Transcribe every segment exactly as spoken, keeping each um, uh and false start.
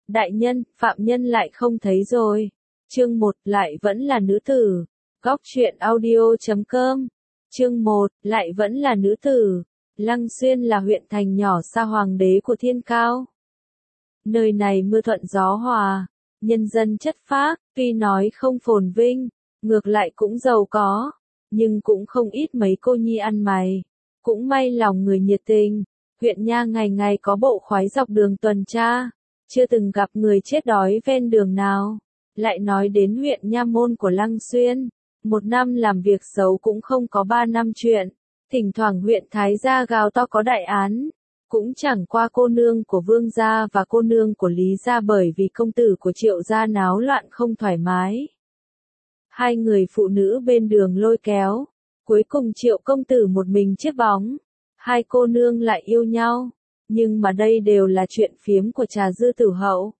Đại nhân, phạm nhân lại không thấy rồi. Chương một, lại vẫn là nữ tử. Góc truyện audio chấm com. Chương một, lại vẫn là nữ tử. Lăng Xuyên là huyện thành nhỏ xa hoàng đế của Thiên Cao. Nơi này mưa thuận gió hòa, nhân dân chất phác, tuy nói không phồn vinh, ngược lại cũng giàu có, nhưng cũng không ít mấy cô nhi ăn mày. Cũng may lòng người nhiệt tình, huyện nha ngày ngày có bộ khoái dọc đường tuần tra, chưa từng gặp người chết đói ven đường nào. Lại nói đến huyện nha môn của Lăng Xuyên, một năm làm việc xấu cũng không có ba năm chuyện, thỉnh thoảng huyện Thái gia gào to có đại án, cũng chẳng qua cô nương của Vương gia và cô nương của Lý gia bởi vì công tử của Triệu gia náo loạn không thoải mái. Hai người phụ nữ bên đường lôi kéo, cuối cùng Triệu công tử một mình chiếc bóng, hai cô nương lại yêu nhau, nhưng mà đây đều là chuyện phiếm của trà dư tử hậu.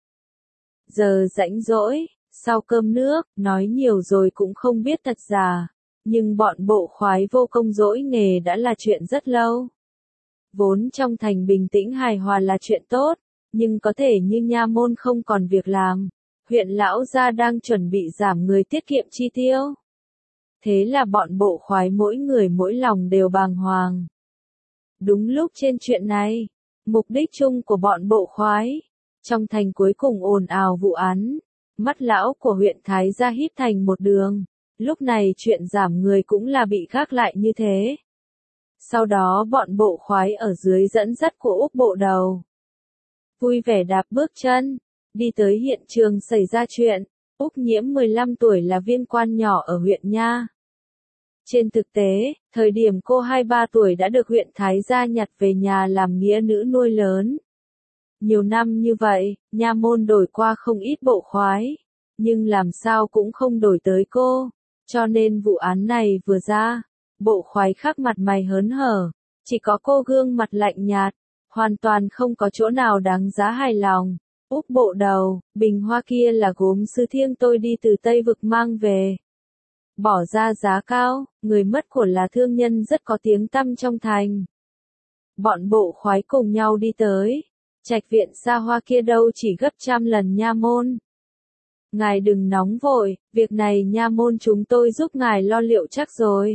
Giờ rảnh rỗi, sau cơm nước, nói nhiều rồi cũng không biết thật giả, nhưng bọn bộ khoái vô công dỗi nghề đã là chuyện rất lâu. Vốn trong thành bình tĩnh hài hòa là chuyện tốt, nhưng có thể như nha môn không còn việc làm, huyện lão gia đang chuẩn bị giảm người tiết kiệm chi tiêu. Thế là bọn bộ khoái mỗi người mỗi lòng đều bàng hoàng. Đúng lúc trên chuyện này, mục đích chung của bọn bộ khoái, trong thành cuối cùng ồn ào vụ án, mắt lão của huyện Thái gia híp thành một đường, lúc này chuyện giảm người cũng là bị gác lại như thế. Sau đó bọn bộ khoái ở dưới dẫn dắt của Úc bộ đầu, vui vẻ đạp bước chân, đi tới hiện trường xảy ra chuyện. Úc Nhiễm mười lăm tuổi là viên quan nhỏ ở huyện nha. Trên thực tế, thời điểm cô hai mươi ba tuổi đã được huyện Thái gia nhặt về nhà làm nghĩa nữ nuôi lớn. Nhiều năm như vậy, nha môn đổi qua không ít bộ khoái, nhưng làm sao cũng không đổi tới cô, cho nên vụ án này vừa ra, bộ khoái khắp mặt mày hớn hở, chỉ có cô gương mặt lạnh nhạt, hoàn toàn không có chỗ nào đáng giá hài lòng. Úc bộ đầu, bình hoa kia là gốm sư thiêng tôi đi từ Tây Vực mang về. Bỏ ra giá cao, người mất của là thương nhân rất có tiếng tăm trong thành. Bọn bộ khoái cùng nhau đi tới, trạch viện xa hoa kia đâu chỉ gấp trăm lần nha môn. Ngài đừng nóng vội, việc này nha môn chúng tôi giúp ngài lo liệu chắc rồi.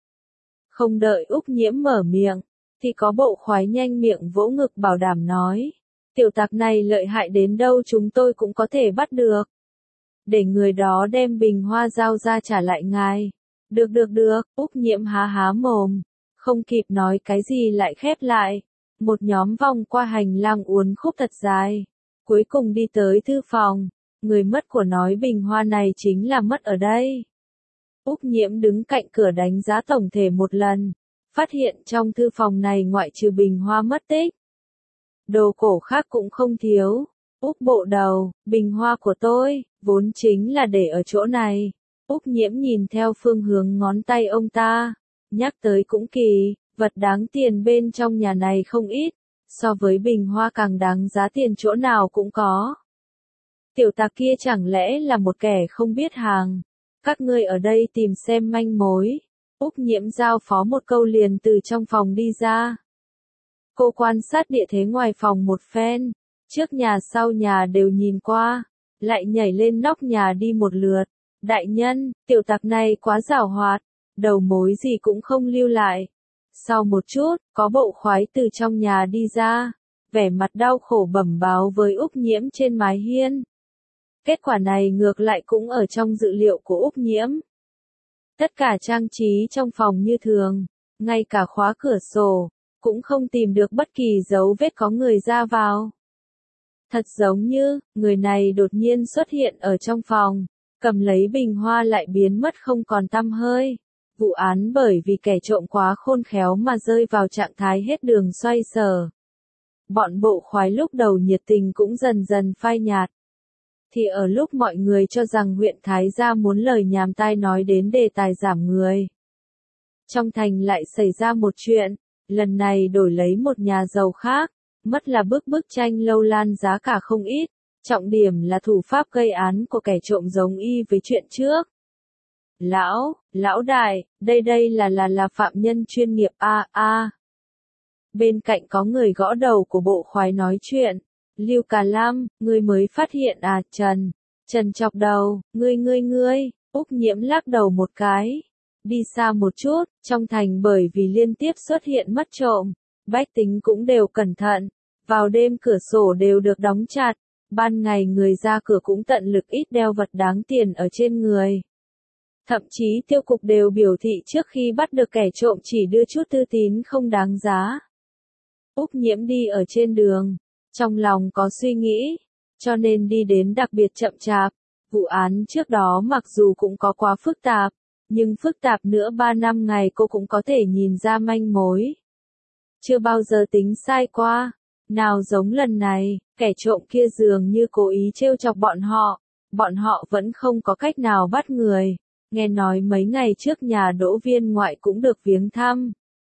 Không đợi Úc Nhiễm mở miệng, thì có bộ khoái nhanh miệng vỗ ngực bảo đảm nói. Tiểu tặc này lợi hại đến đâu chúng tôi cũng có thể bắt được. Để người đó đem bình hoa giao ra trả lại ngài. Được được được, Úc Nhiễm há há mồm, không kịp nói cái gì lại khép lại. Một nhóm vòng qua hành lang uốn khúc thật dài, cuối cùng đi tới thư phòng. Người mất của nói bình hoa này chính là mất ở đây. Úc Nhiễm đứng cạnh cửa đánh giá tổng thể một lần, phát hiện trong thư phòng này ngoại trừ bình hoa mất tích, đồ cổ khác cũng không thiếu. Úc bộ đầu, bình hoa của tôi, vốn chính là để ở chỗ này. Úc Nhiễm nhìn theo phương hướng ngón tay ông ta, nhắc tới cũng kỳ, vật đáng tiền bên trong nhà này không ít, so với bình hoa càng đáng giá tiền chỗ nào cũng có. Tiểu tặc kia chẳng lẽ là một kẻ không biết hàng, các ngươi ở đây tìm xem manh mối. Úc Nhiễm giao phó một câu liền từ trong phòng đi ra. Cô quan sát địa thế ngoài phòng một phen, trước nhà sau nhà đều nhìn qua, lại nhảy lên nóc nhà đi một lượt. Đại nhân, tiểu tặc này quá giảo hoạt, đầu mối gì cũng không lưu lại. Sau một chút, có bộ khoái từ trong nhà đi ra, vẻ mặt đau khổ bẩm báo với Úc Nhiễm trên mái hiên. Kết quả này ngược lại cũng ở trong dự liệu của Úc Nhiễm. Tất cả trang trí trong phòng như thường, ngay cả khóa cửa sổ, cũng không tìm được bất kỳ dấu vết có người ra vào. Thật giống như, người này đột nhiên xuất hiện ở trong phòng, cầm lấy bình hoa lại biến mất không còn tăm hơi. Vụ án bởi vì kẻ trộm quá khôn khéo mà rơi vào trạng thái hết đường xoay sở. Bọn bộ khoái lúc đầu nhiệt tình cũng dần dần phai nhạt. Thì ở lúc mọi người cho rằng huyện Thái gia muốn lời nhảm tai nói đến đề tài giảm người, trong thành lại xảy ra một chuyện, lần này đổi lấy một nhà giàu khác, mất là bức bức tranh lâu lan giá cả không ít, trọng điểm là thủ pháp gây án của kẻ trộm giống y với chuyện trước. Lão, lão đại, đây đây là là là phạm nhân chuyên nghiệp a a. Bên cạnh có người gõ đầu của bộ khoái nói chuyện, Lưu Cả Lam, ngươi mới phát hiện à, Trần. Trần chọc đầu, ngươi ngươi ngươi, Úc Nhiễm lắc đầu một cái. Đi xa một chút, trong thành bởi vì liên tiếp xuất hiện mất trộm, bách tính cũng đều cẩn thận, vào đêm cửa sổ đều được đóng chặt, ban ngày người ra cửa cũng tận lực ít đeo vật đáng tiền ở trên người. Thậm chí tiêu cục đều biểu thị trước khi bắt được kẻ trộm chỉ đưa chút tư tín không đáng giá. Úc Nhiễm đi ở trên đường, trong lòng có suy nghĩ, cho nên đi đến đặc biệt chậm chạp. Vụ án trước đó mặc dù cũng có quá phức tạp, nhưng phức tạp nữa ba năm ngày cô cũng có thể nhìn ra manh mối. Chưa bao giờ tính sai qua, nào giống lần này, kẻ trộm kia dường như cố ý trêu chọc bọn họ, bọn họ vẫn không có cách nào bắt người. Nghe nói mấy ngày trước nhà Đỗ Viên ngoại cũng được viếng thăm.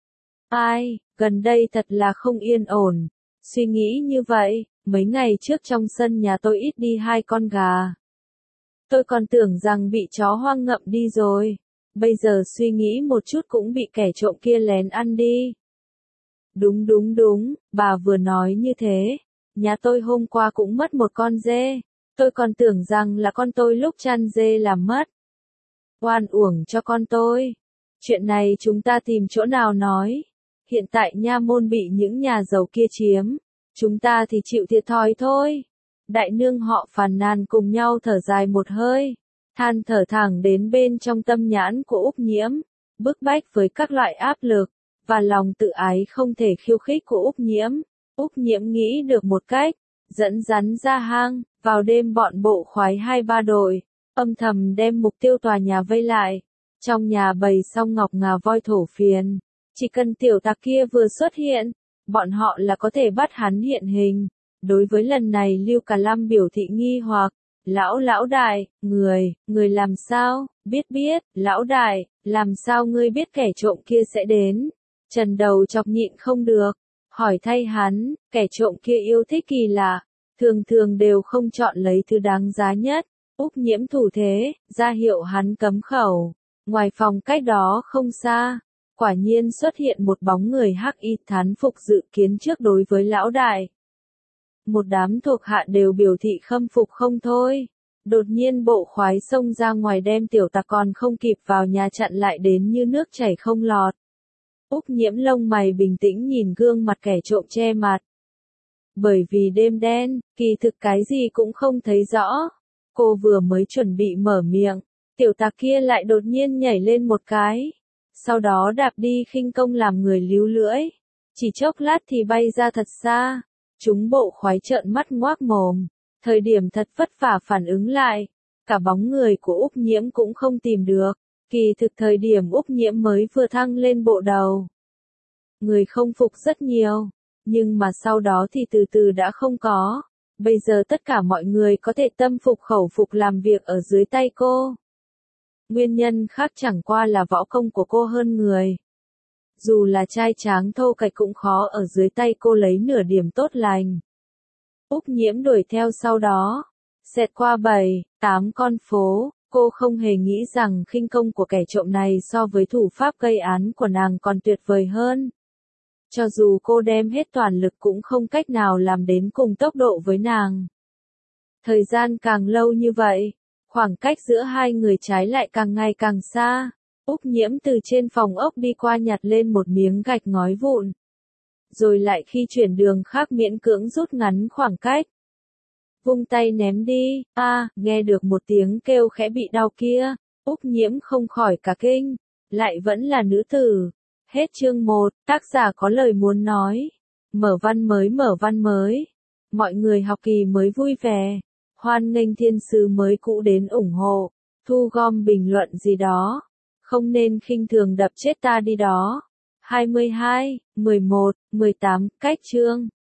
Ai, gần đây thật là không yên ổn. Suy nghĩ như vậy, mấy ngày trước trong sân nhà tôi ít đi hai con gà. Tôi còn tưởng rằng bị chó hoang ngậm đi rồi. Bây giờ suy nghĩ một chút cũng bị kẻ trộm kia lén ăn đi. Đúng đúng đúng, bà vừa nói như thế. Nhà tôi hôm qua cũng mất một con dê. Tôi còn tưởng rằng là con tôi lúc chăn dê làm mất. Oan uổng cho con tôi. Chuyện này chúng ta tìm chỗ nào nói. Hiện tại nha môn bị những nhà giàu kia chiếm. Chúng ta thì chịu thiệt thòi thôi. Đại nương họ phàn nàn cùng nhau thở dài một hơi. Than thở thẳng đến bên trong tâm nhãn của Úc Nhiễm. Bức bách với các loại áp lực. Và lòng tự ái không thể khiêu khích của Úc Nhiễm. Úc Nhiễm nghĩ được một cách. Dẫn rắn ra hang. Vào đêm bọn bộ khoái hai ba đội. Âm thầm đem mục tiêu tòa nhà vây lại. Trong nhà bày xong ngọc ngà voi thổ phiền. Chỉ cần tiểu tặc kia vừa xuất hiện, bọn họ là có thể bắt hắn hiện hình. Đối với lần này Lưu Cả Lam biểu thị nghi hoặc. Lão lão đại, người, người làm sao, biết biết, lão đại, làm sao ngươi biết kẻ trộm kia sẽ đến. Trần đầu chọc nhịn không được, hỏi thay hắn, kẻ trộm kia yêu thích kỳ lạ, thường thường đều không chọn lấy thứ đáng giá nhất. Úc Nhiễm thủ thế, ra hiệu hắn cấm khẩu. Ngoài phòng cách đó không xa, quả nhiên xuất hiện một bóng người hắc y thán phục dự kiến trước đối với lão đại. Một đám thuộc hạ đều biểu thị khâm phục không thôi. Đột nhiên bộ khoái xông ra ngoài đem tiểu tặc còn không kịp vào nhà chặn lại đến như nước chảy không lọt. Úc Nhiễm lông mày bình tĩnh nhìn gương mặt kẻ trộm che mặt. Bởi vì đêm đen, kỳ thực cái gì cũng không thấy rõ. Cô vừa mới chuẩn bị mở miệng, tiểu tặc kia lại đột nhiên nhảy lên một cái. Sau đó đạp đi khinh công làm người líu lưỡi. Chỉ chốc lát thì bay ra thật xa. Chúng bộ khoái trợn mắt ngoác mồm. Thời điểm thật vất vả phản ứng lại. Cả bóng người của Úc Nhiễm cũng không tìm được. Kỳ thực thời điểm Úc Nhiễm mới vừa thăng lên bộ đầu. Người không phục rất nhiều. Nhưng mà sau đó thì từ từ đã không có. Bây giờ tất cả mọi người có thể tâm phục khẩu phục làm việc ở dưới tay cô. Nguyên nhân khác chẳng qua là võ công của cô hơn người. Dù là trai tráng thô kệch cũng khó ở dưới tay cô lấy nửa điểm tốt lành. Úc Nhiễm đuổi theo sau đó. Xẹt qua bảy, tám con phố, cô không hề nghĩ rằng khinh công của kẻ trộm này so với thủ pháp gây án của nàng còn tuyệt vời hơn. Cho dù cô đem hết toàn lực cũng không cách nào làm đến cùng tốc độ với nàng. Thời gian càng lâu như vậy, khoảng cách giữa hai người trái lại càng ngày càng xa. Úc Nhiễm từ trên phòng ốc đi qua nhặt lên một miếng gạch ngói vụn. Rồi lại khi chuyển đường khác miễn cưỡng rút ngắn khoảng cách. Vung tay ném đi, a à, nghe được một tiếng kêu khẽ bị đau kia. Úc Nhiễm không khỏi cả kinh, lại vẫn là nữ tử. Hết chương một, tác giả có lời muốn nói. Mở văn mới mở văn mới. Mọi người học kỳ mới vui vẻ. Hoan nghênh thiên sứ mới cũ đến ủng hộ. Thu gom bình luận gì đó. Không nên khinh thường đập chết ta đi đó. hai mươi hai, mười một, mười tám, cách chương.